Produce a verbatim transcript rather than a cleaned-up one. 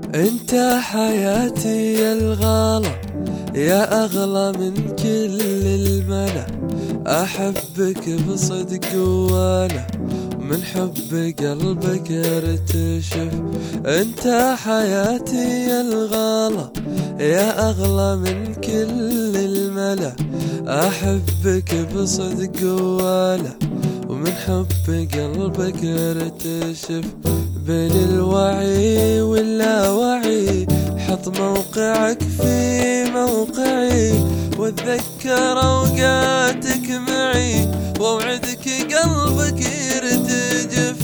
انت حياتي يا الغالى، يا اغلى من كل الملا. احبك بصدق ولا من حب قلبك ارتشف. انت حياتي يا الغالى، يا اغلى من كل الملا. احبك بصدق ولا ومن حب قلبك ارتشف. بين الوعي واللاوعي حط موقعك في موقعي، واتذكر اوقاتك معي واوعدك قلبك يرتجف.